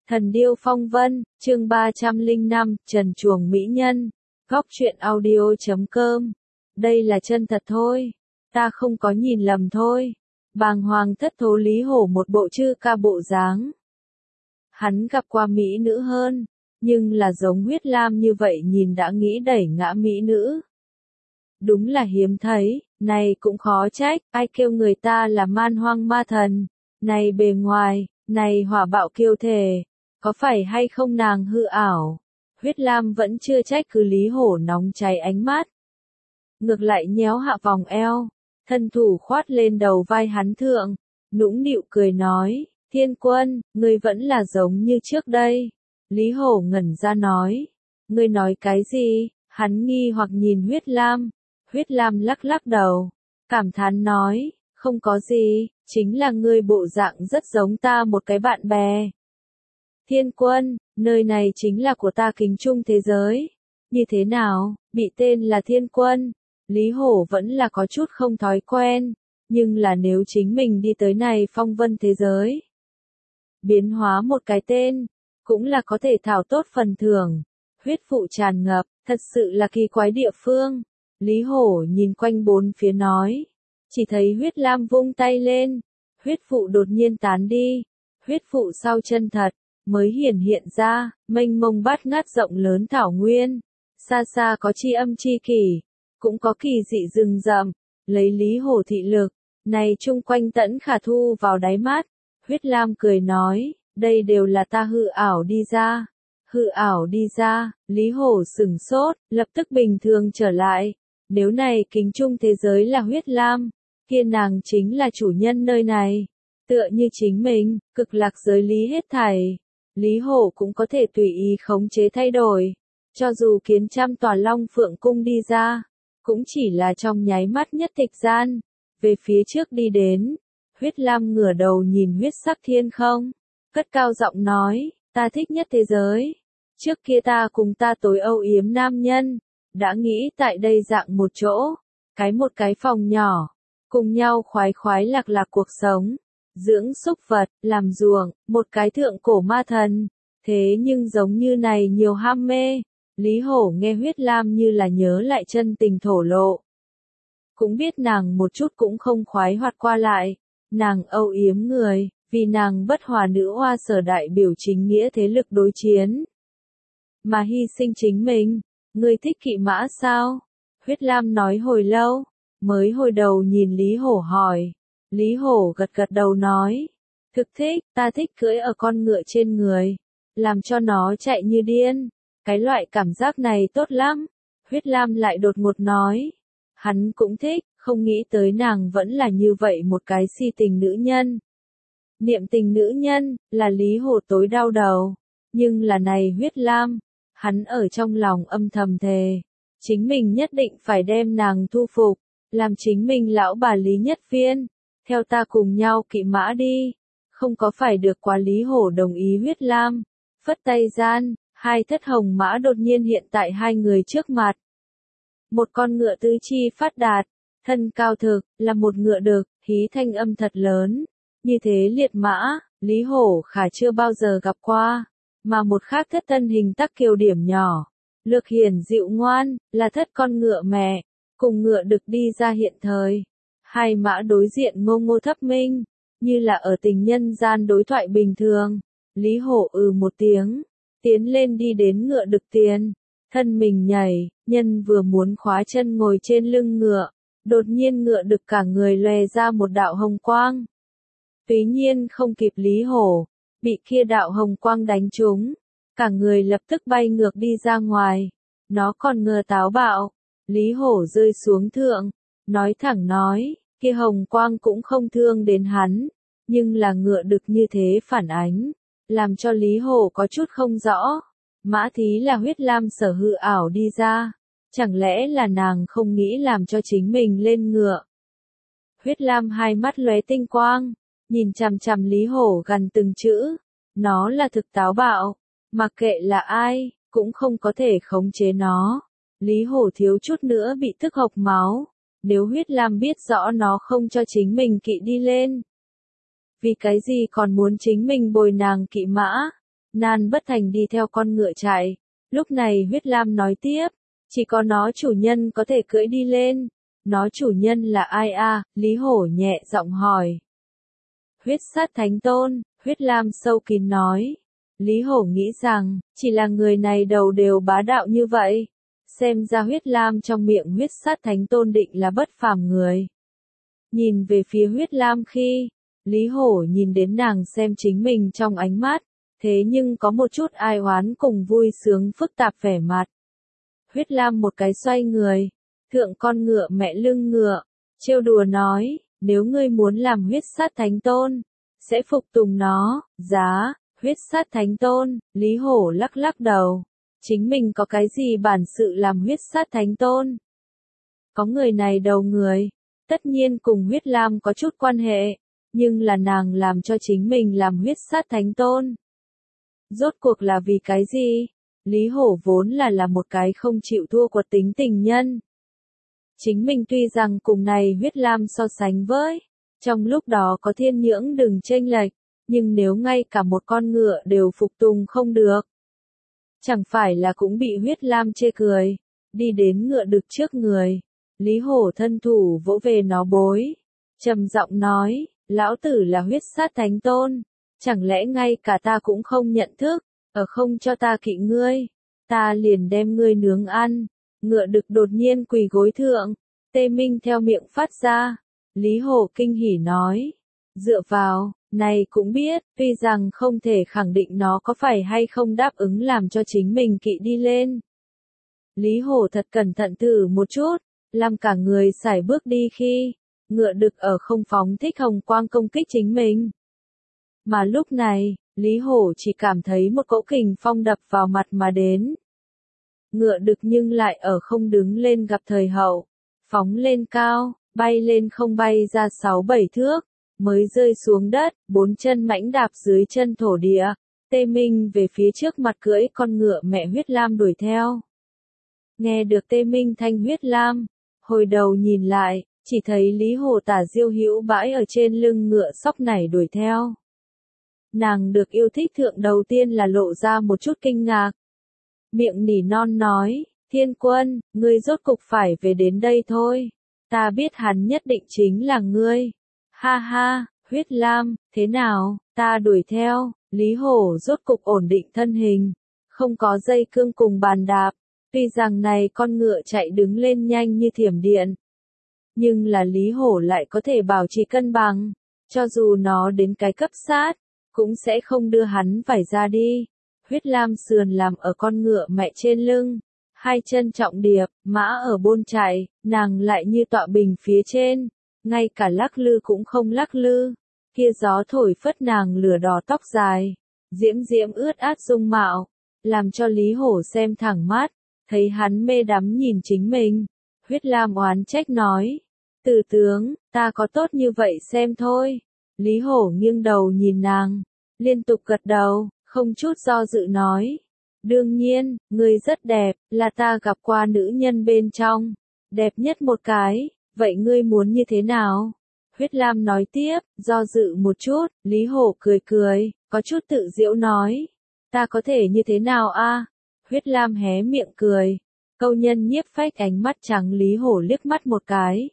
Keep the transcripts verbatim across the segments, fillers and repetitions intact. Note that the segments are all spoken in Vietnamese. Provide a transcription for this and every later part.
Thần điêu phong vân, chương ba trăm lẻ năm, Trần Chuồng Mỹ Nhân, góc truyện audio chấm com. Đây là chân thật thôi, ta không có nhìn lầm thôi. Bàng hoàng thất thố Lý Hổ một bộ chư ca bộ dáng. Hắn gặp qua mỹ nữ hơn, nhưng là giống Huyết Lam như vậy nhìn đã nghĩ đẩy ngã mỹ nữ. Đúng là hiếm thấy, này cũng khó trách, ai kêu người ta là man hoang ma thần, này bề ngoài, này hỏa bạo kiêu thể, có phải hay không nàng hư ảo. Huyết Lam vẫn chưa trách cứ Lý Hổ nóng cháy ánh mắt. Ngược lại nhéo hạ vòng eo, thân thủ khoát lên đầu vai hắn thượng, nũng nịu cười nói, Thiên Quân, ngươi vẫn là giống như trước đây. Lý Hổ ngẩn ra nói, ngươi nói cái gì? Hắn nghi hoặc nhìn Huyết Lam. Huyết Lam lắc lắc đầu, cảm thán nói, không có gì, chính là ngươi bộ dạng rất giống ta một cái bạn bè. Thiên Quân, nơi này chính là của ta kính trung thế giới. Như thế nào, bị tên là Thiên Quân? Lý Hổ vẫn là có chút không thói quen, nhưng là nếu chính mình đi tới này phong vân thế giới, biến hóa một cái tên, cũng là có thể thảo tốt phần thưởng. Huyết phụ tràn ngập, thật sự là kỳ quái địa phương. Lý Hổ nhìn quanh bốn phía nói, chỉ thấy Huyết Lam vung tay lên, huyết phụ đột nhiên tán đi, huyết phụ sau chân thật, mới hiển hiện ra, mênh mông bát ngát rộng lớn thảo nguyên, xa xa có chi âm chi kỷ, cũng có kỳ dị rừng rậm, lấy Lý Hổ thị lực, này chung quanh tẫn khả thu vào đáy mắt. Huyết Lam cười nói, đây đều là ta hư ảo đi ra. Hư ảo đi ra, Lý Hổ sửng sốt, lập tức bình thường trở lại. Nếu này kính trung thế giới là Huyết Lam, kia nàng chính là chủ nhân nơi này. Tựa như chính mình, cực lạc giới lý hết thảy. Lý Hổ cũng có thể tùy ý khống chế thay đổi. Cho dù kiến trăm tòa long phượng cung đi ra, cũng chỉ là trong nháy mắt nhất tịch gian. Về phía trước đi đến, Huyết Lam ngửa đầu nhìn huyết sắc thiên không, cất cao giọng nói, ta thích nhất thế giới. Trước kia ta cùng ta tối âu yếm nam nhân, đã nghĩ tại đây dạng một chỗ, cái một cái phòng nhỏ, cùng nhau khoái khoái lạc lạc cuộc sống, dưỡng súc vật, làm ruộng, một cái thượng cổ ma thần. Thế nhưng giống như này nhiều ham mê. Lý Hổ nghe Huyết Lam như là nhớ lại chân tình thổ lộ. Cũng biết nàng một chút cũng không khoái hoạt qua lại, nàng âu yếm người, vì nàng bất hòa nữ hoa sở đại biểu chính nghĩa thế lực đối chiến. Mà hy sinh chính mình, ngươi thích kỵ mã sao? Huyết Lam nói hồi lâu, mới hồi đầu nhìn Lý Hổ hỏi. Lý Hổ gật gật đầu nói, thực thích, ta thích cưỡi ở con ngựa trên người, làm cho nó chạy như điên, cái loại cảm giác này tốt lắm. Huyết Lam lại đột ngột nói, hắn cũng thích, không nghĩ tới nàng vẫn là như vậy một cái si tình nữ nhân. Niệm tình nữ nhân, là Lý Hổ tối đau đầu, nhưng là này Huyết Lam, hắn ở trong lòng âm thầm thề, chính mình nhất định phải đem nàng thu phục, làm chính mình lão bà Lý Nhất Viên, theo ta cùng nhau kỵ mã đi, không có phải được quá. Lý Hổ đồng ý. Huyết Lam, phất tay gian, hai thất hồng mã đột nhiên hiện tại hai người trước mặt. Một con ngựa tứ chi phát đạt, thân cao thực, là một ngựa đực, hí thanh âm thật lớn, như thế liệt mã, Lý Hổ khả chưa bao giờ gặp qua. Mà một khác thất thân hình tắc kiều điểm nhỏ, lược hiền dịu ngoan, là thất con ngựa mẹ, cùng ngựa đực đi ra hiện thời. Hai mã đối diện ngô ngô thấp minh, như là ở tình nhân gian đối thoại bình thường. Lý Hổ ừ một tiếng, tiến lên đi đến ngựa đực tiền, thân mình nhảy, nhân vừa muốn khóa chân ngồi trên lưng ngựa, đột nhiên ngựa đực cả người lòe ra một đạo hồng quang. Tuy nhiên không kịp Lý Hổ, bị kia đạo hồng quang đánh trúng, cả người lập tức bay ngược đi ra ngoài. Nó còn ngờ táo bạo, Lý Hổ rơi xuống thượng, nói thẳng nói, kia hồng quang cũng không thương đến hắn, nhưng là ngựa đực như thế phản ánh, làm cho Lý Hổ có chút không rõ. Mã thí là Huyết Lam sở hư ảo đi ra, chẳng lẽ là nàng không nghĩ làm cho chính mình lên ngựa? Huyết Lam hai mắt lóe tinh quang, nhìn chằm chằm Lý Hổ gần từng chữ, nó là thực táo bạo, mặc kệ là ai, cũng không có thể khống chế nó. Lý Hổ thiếu chút nữa bị tức hộc máu, nếu Huyết Lam biết rõ nó không cho chính mình kỵ đi lên, vì cái gì còn muốn chính mình bồi nàng kỵ mã? nan bất thành đi theo con ngựa chạy. Lúc này Huyết Lam nói tiếp, chỉ có nó chủ nhân có thể cưỡi đi lên. Nó chủ nhân là ai a? Lý Hổ nhẹ giọng hỏi. Huyết Sát Thánh Tôn, Huyết Lam sâu kín nói. Lý Hổ nghĩ rằng, chỉ là người này đầu đều bá đạo như vậy. Xem ra Huyết Lam trong miệng Huyết Sát Thánh Tôn định là bất phàm người. Nhìn về phía Huyết Lam khi, Lý Hổ nhìn đến nàng xem chính mình trong ánh mắt, thế nhưng có một chút ai oán cùng vui sướng phức tạp vẻ mặt. Huyết Lam một cái xoay người, thượng con ngựa mẹ lưng ngựa, trêu đùa nói, nếu ngươi muốn làm Huyết Sát Thánh Tôn, sẽ phục tùng nó, giá, Huyết Sát Thánh Tôn. Lý Hổ lắc lắc đầu, chính mình có cái gì bản sự làm Huyết Sát Thánh Tôn? Có người này đầu người, tất nhiên cùng Huyết Lam có chút quan hệ, nhưng là nàng làm cho chính mình làm Huyết Sát Thánh Tôn. Rốt cuộc là vì cái gì? Lý Hổ vốn là là một cái không chịu thua của tính tình nhân. Chính mình tuy rằng cùng này Huyết Lam so sánh với, trong lúc đó có thiên nhưỡng đừng chênh lệch, nhưng nếu ngay cả một con ngựa đều phục tùng không được, chẳng phải là cũng bị Huyết Lam chê cười. Đi đến ngựa đực trước người, Lý Hổ thân thủ vỗ về nó bối, trầm giọng nói, lão tử là Huyết Sát Thánh Tôn, chẳng lẽ ngay cả ta cũng không nhận thức, ở không cho ta kỵ ngươi, ta liền đem ngươi nướng ăn. Ngựa đực đột nhiên quỳ gối thượng, tê minh theo miệng phát ra. Lý Hổ kinh hỉ nói, dựa vào, này cũng biết, tuy rằng không thể khẳng định nó có phải hay không đáp ứng làm cho chính mình kỵ đi lên. Lý Hổ thật cẩn thận thử một chút, làm cả người sải bước đi khi, ngựa đực ở không phóng thích hồng quang công kích chính mình. Mà lúc này, Lý Hổ chỉ cảm thấy một cỗ kình phong đập vào mặt mà đến. Ngựa đực nhưng lại ở không đứng lên gặp thời hậu, phóng lên cao, bay lên không bay ra sáu bảy thước, mới rơi xuống đất, bốn chân mãnh đạp dưới chân thổ địa, tê minh về phía trước mặt cưỡi con ngựa mẹ Huyết Lam đuổi theo. Nghe được tê minh thanh Huyết Lam, hồi đầu nhìn lại, chỉ thấy Lý Hổ tả diêu hữu bãi ở trên lưng ngựa sóc nảy đuổi theo. Nàng được yêu thích thượng đầu tiên là lộ ra một chút kinh ngạc. Miệng nỉ non nói, Thiên Quân, ngươi rốt cục phải về đến đây thôi. Ta biết hắn nhất định chính là ngươi. Ha ha, Huyết Lam, thế nào, ta đuổi theo. Lý Hổ rốt cục ổn định thân hình, không có dây cương cùng bàn đạp. Tuy rằng này con ngựa chạy đứng lên nhanh như thiểm điện, nhưng là Lý Hổ lại có thể bảo trì cân bằng, cho dù nó đến cái cấp sát, cũng sẽ không đưa hắn phải ra đi. Huyết Lam sườn làm ở con ngựa mẹ trên lưng, hai chân trọng điệp, mã ở bôn chạy, nàng lại như tọa bình phía trên, ngay cả lắc lư cũng không lắc lư. Kia gió thổi phất nàng lửa đỏ tóc dài, diễm diễm ướt át dung mạo, làm cho Lý Hổ xem thẳng mắt, thấy hắn mê đắm nhìn chính mình. Huyết Lam oán trách nói, Từ tướng, ta có tốt như vậy xem thôi. Lý Hổ nghiêng đầu nhìn nàng, liên tục gật đầu, không chút do dự nói. Đương nhiên, ngươi rất đẹp, là ta gặp qua nữ nhân bên trong, đẹp nhất một cái, vậy ngươi muốn như thế nào? Huyết Lam nói tiếp, do dự một chút, Lý Hổ cười cười, có chút tự giễu nói. Ta có thể như thế nào a? Huyết Lam hé miệng cười, câu nhân nhiếp phách ánh mắt trắng Lý Hổ liếc mắt một cái.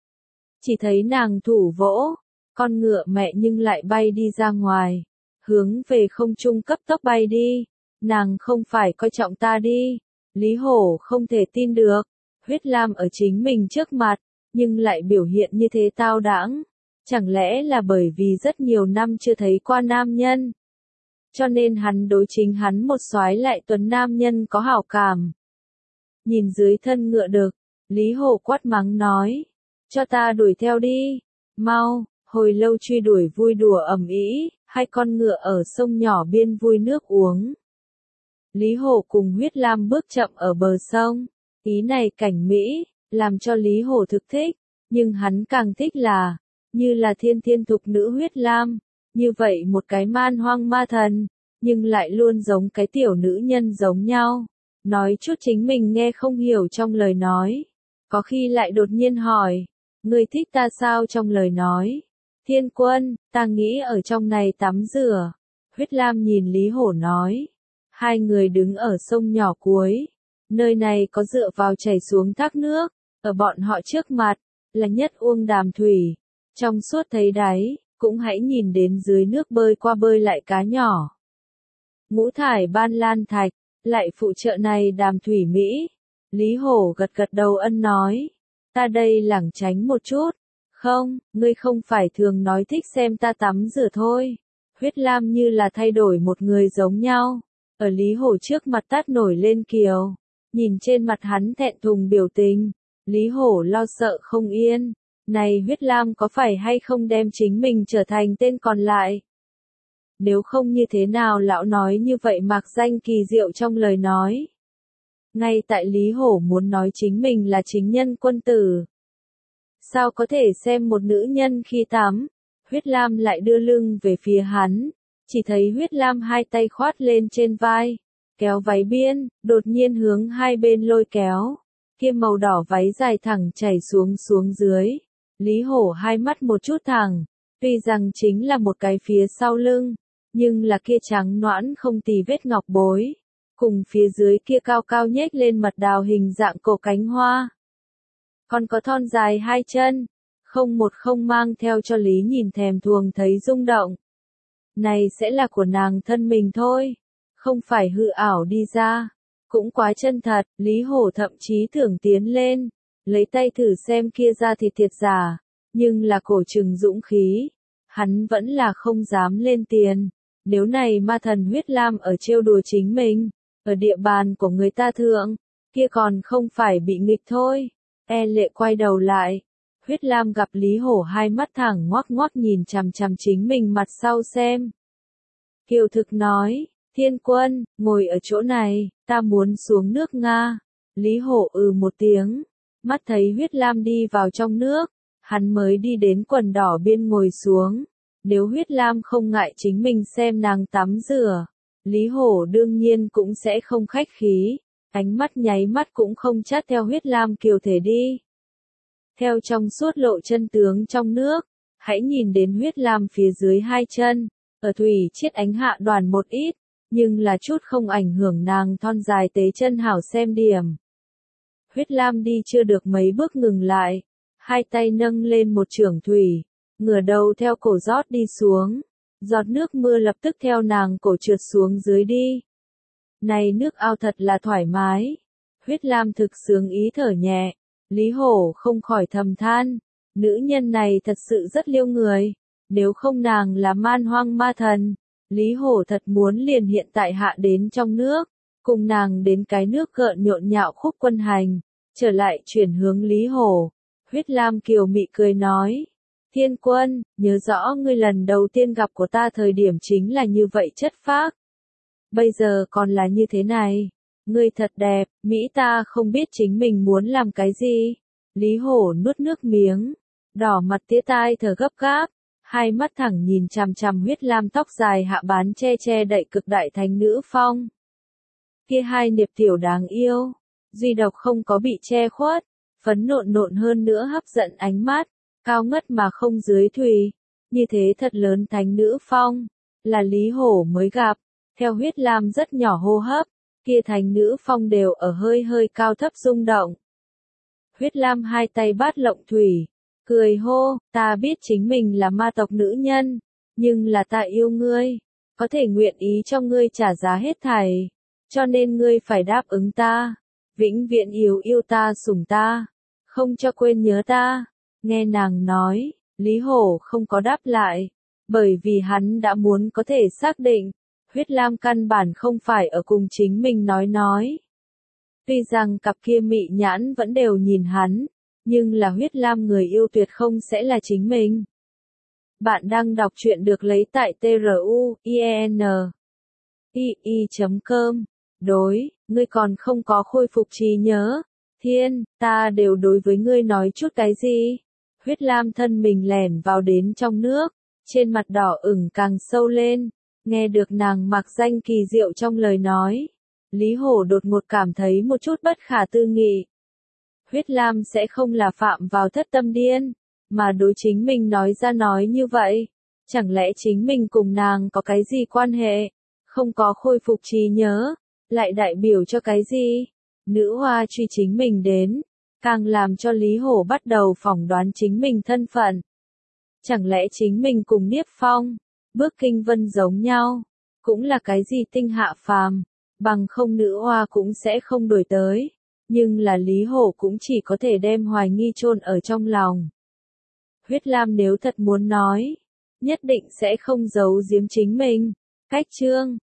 Chỉ thấy nàng thủ vỗ, con ngựa mẹ nhưng lại bay đi ra ngoài, hướng về không trung cấp tốc bay đi. Nàng không phải coi trọng ta đi. Lý Hổ không thể tin được. Huyết Lam ở chính mình trước mặt, nhưng lại biểu hiện như thế tao đãng. Chẳng lẽ là bởi vì rất nhiều năm chưa thấy qua nam nhân, cho nên hắn đối chính hắn một soái lại tuấn nam nhân có hảo cảm. Nhìn dưới thân ngựa đực, Lý Hổ quát mắng nói, cho ta đuổi theo đi, mau. Hồi lâu truy đuổi vui đùa ầm ĩ, hai con ngựa ở sông nhỏ biên vui nước uống. Lý Hổ cùng Huyết Lam bước chậm ở bờ sông, ý này cảnh mỹ, làm cho Lý Hổ thực thích, nhưng hắn càng thích là, như là thiên thiên thục nữ Huyết Lam, như vậy một cái man hoang ma thần, nhưng lại luôn giống cái tiểu nữ nhân giống nhau, nói chút chính mình nghe không hiểu trong lời nói, có khi lại đột nhiên hỏi, ngươi thích ta sao trong lời nói. Thiên Quân, ta nghĩ ở trong này tắm rửa. Huyết Lam nhìn Lý Hổ nói. Hai người đứng ở sông nhỏ cuối. Nơi này có dựa vào chảy xuống thác nước. Ở bọn họ trước mặt, là nhất uông đàm thủy. Trong suốt thấy đáy, cũng hãy nhìn đến dưới nước bơi qua bơi lại cá nhỏ. Ngũ thải ban lan thạch, lại phụ trợ này đàm thủy Mỹ. Lý Hổ gật gật đầu ân nói. Ta đây lảng tránh một chút. Không, ngươi không phải thường nói thích xem ta tắm rửa thôi. Huyết Lam như là thay đổi một người giống nhau. Ở Lý Hổ trước mặt tát nổi lên kiều. Nhìn trên mặt hắn thẹn thùng biểu tình. Lý Hổ lo sợ không yên. Này Huyết Lam có phải hay không đem chính mình trở thành tên còn lại? Nếu không như thế nào lão nói như vậy mạc danh kỳ diệu trong lời nói. Ngay tại Lý Hổ muốn nói chính mình là chính nhân quân tử. Sao có thể xem một nữ nhân khi tắm? Huyết Lam lại đưa lưng về phía hắn. Chỉ thấy Huyết Lam hai tay khoát lên trên vai. Kéo váy biên, đột nhiên hướng hai bên lôi kéo. Kia màu đỏ váy dài thẳng chảy xuống xuống dưới. Lý Hổ hai mắt một chút thẳng. Tuy rằng chính là một cái phía sau lưng. Nhưng là kia trắng nõn không tì vết ngọc bối. Cùng phía dưới kia cao cao nhếch lên mật đào hình dạng cổ cánh hoa. Còn có thon dài hai chân. Không một không mang theo cho Lý nhìn thèm thuồng thấy rung động. Này sẽ là của nàng thân mình thôi. Không phải hư ảo đi ra. Cũng quá chân thật, Lý Hổ thậm chí tưởng tiến lên. Lấy tay thử xem kia ra thịt thiệt giả. Nhưng là cổ trừng dũng khí. Hắn vẫn là không dám lên tiền. Nếu này ma thần Huyết Lam ở trêu đùa chính mình. Ở địa bàn của người ta thượng. Kia còn không phải bị nghịch thôi. E lệ quay đầu lại. Huyết Lam gặp Lý Hổ hai mắt thẳng ngoác ngoác nhìn chằm chằm chính mình mặt sau xem. Kiều thực nói, Thiên Quân, ngồi ở chỗ này, ta muốn xuống nước Nga. Lý Hổ ừ một tiếng, mắt thấy Huyết Lam đi vào trong nước, hắn mới đi đến quần đỏ biên ngồi xuống. Nếu Huyết Lam không ngại chính mình xem nàng tắm rửa, Lý Hổ đương nhiên cũng sẽ không khách khí, ánh mắt nháy mắt cũng không chát theo Huyết Lam kiều thể đi. Theo trong suốt lộ chân tướng trong nước, hãy nhìn đến Huyết Lam phía dưới hai chân, ở thủy chiết ánh hạ đoàn một ít, nhưng là chút không ảnh hưởng nàng thon dài tế chân hảo xem điểm. Huyết Lam đi chưa được mấy bước ngừng lại, hai tay nâng lên một chưởng thủy, ngửa đầu theo cổ rót đi xuống, giọt nước mưa lập tức theo nàng cổ trượt xuống dưới đi. Này nước ao thật là thoải mái. Huyết Lam thực sướng ý thở nhẹ. Lý Hổ không khỏi thầm than, nữ nhân này thật sự rất liêu người, nếu không nàng là man hoang ma thần, Lý Hổ thật muốn liền hiện tại hạ đến trong nước, cùng nàng đến cái nước gợn nhộn nhạo khúc quân hành, trở lại chuyển hướng Lý Hổ. Huyết Lam kiều mị cười nói, Thiên Quân, nhớ rõ ngươi lần đầu tiên gặp của ta thời điểm chính là như vậy chất phác. Bây giờ còn là như thế này. Ngươi thật đẹp, Mỹ ta không biết chính mình muốn làm cái gì. Lý Hổ nuốt nước miếng, đỏ mặt tía tai thở gấp gáp, hai mắt thẳng nhìn chằm chằm Huyết Lam tóc dài hạ bán che che đậy cực đại thánh nữ phong. Kia hai niệp tiểu đáng yêu, duy độc không có bị che khuất, phấn nộn nộn hơn nữa hấp dẫn ánh mắt, cao ngất mà không dưới thùy, như thế thật lớn thánh nữ phong, là Lý Hổ mới gặp, theo Huyết Lam rất nhỏ hô hấp. Kia thánh nữ phong đều ở hơi hơi cao thấp rung động. Huyết Lam hai tay bát lộng thủy, cười hô, ta biết chính mình là ma tộc nữ nhân, nhưng là ta yêu ngươi, có thể nguyện ý cho ngươi trả giá hết thảy, cho nên ngươi phải đáp ứng ta, vĩnh viễn yêu yêu ta sủng ta, không cho quên nhớ ta. Nghe nàng nói, Lý Hổ không có đáp lại, bởi vì hắn đã muốn có thể xác định. Huyết Lam căn bản không phải ở cùng chính mình nói nói. Tuy rằng cặp kia mị nhãn vẫn đều nhìn hắn, nhưng là Huyết Lam người yêu tuyệt không sẽ là chính mình. Bạn đang đọc truyện được lấy tại truyện chấm com. Đối, ngươi còn không có khôi phục trí nhớ. Thiên, ta đều đối với ngươi nói chút cái gì? Huyết Lam thân mình lẻn vào đến trong nước, trên mặt đỏ ửng càng sâu lên. Nghe được nàng mặc danh kỳ diệu trong lời nói, Lý Hổ đột ngột cảm thấy một chút bất khả tư nghị. Huyết Lam sẽ không là phạm vào thất tâm điên, mà đối chính mình nói ra nói như vậy. Chẳng lẽ chính mình cùng nàng có cái gì quan hệ? Không có khôi phục trí nhớ, lại đại biểu cho cái gì? Nữ hoa truy chính mình đến, càng làm cho Lý Hổ bắt đầu phỏng đoán chính mình thân phận. Chẳng lẽ chính mình cùng Niếp Phong, Bước Kinh Vân giống nhau, cũng là cái gì tinh hạ phàm, bằng không nữ hoa cũng sẽ không đổi tới. Nhưng là Lý Hổ cũng chỉ có thể đem hoài nghi chôn ở trong lòng. Huyết Lam nếu thật muốn nói, nhất định sẽ không giấu giếm chính mình. Cách chương